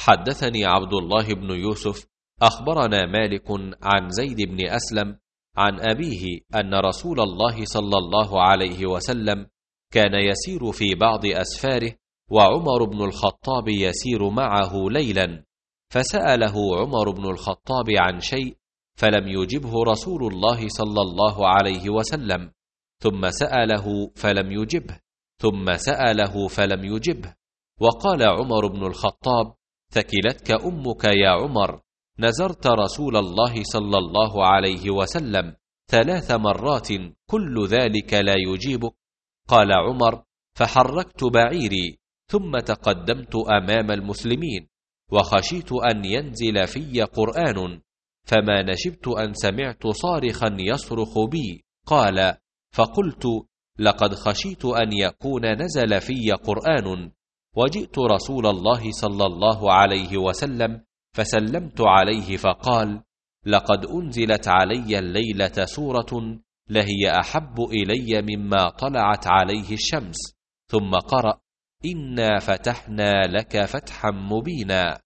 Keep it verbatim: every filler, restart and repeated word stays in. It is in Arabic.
حدثني عبد الله بن يوسف أخبرنا مالك عن زيد بن أسلم عن أبيه أن رسول الله صلى الله عليه وسلم كان يسير في بعض أسفاره وعمر بن الخطاب يسير معه ليلا، فسأله عمر بن الخطاب عن شيء فلم يجبه رسول الله صلى الله عليه وسلم، ثم سأله فلم يجبه، ثم سأله فلم يجبه، وقال عمر بن الخطاب: ثكلتك أمك يا عمر، نزرت رسول الله صلى الله عليه وسلم ثلاث مرات كل ذلك لا يجيبك. قال عمر: فحركت بعيري ثم تقدمت أمام المسلمين، وخشيت أن ينزل في قرآن، فما نشبت أن سمعت صارخا يصرخ بي. قال: فقلت: لقد خشيت أن يكون نزل في قرآن، وجئت رسول الله صلى الله عليه وسلم فسلمت عليه، فقال: لقد أنزلت علي الليلة سورة لهي أحب إلي مما طلعت عليه الشمس. ثم قرأ: إنا فتحنا لك فتحا مبينا.